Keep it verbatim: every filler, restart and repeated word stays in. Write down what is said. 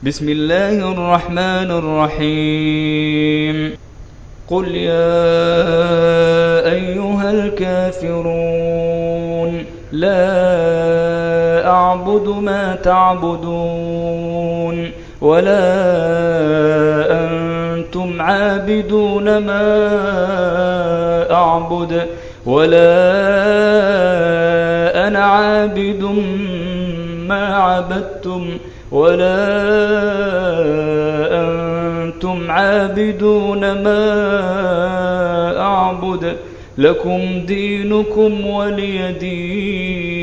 بسم الله الرحمن الرحيم قل يا أيها الكافرون لا أعبد ما تعبدون ولا أنتم عابدون ما أعبد ولا أنا عابد ما عبدتم ولا أنتم عابدون ما أعبد لكم دينكم ولي دين.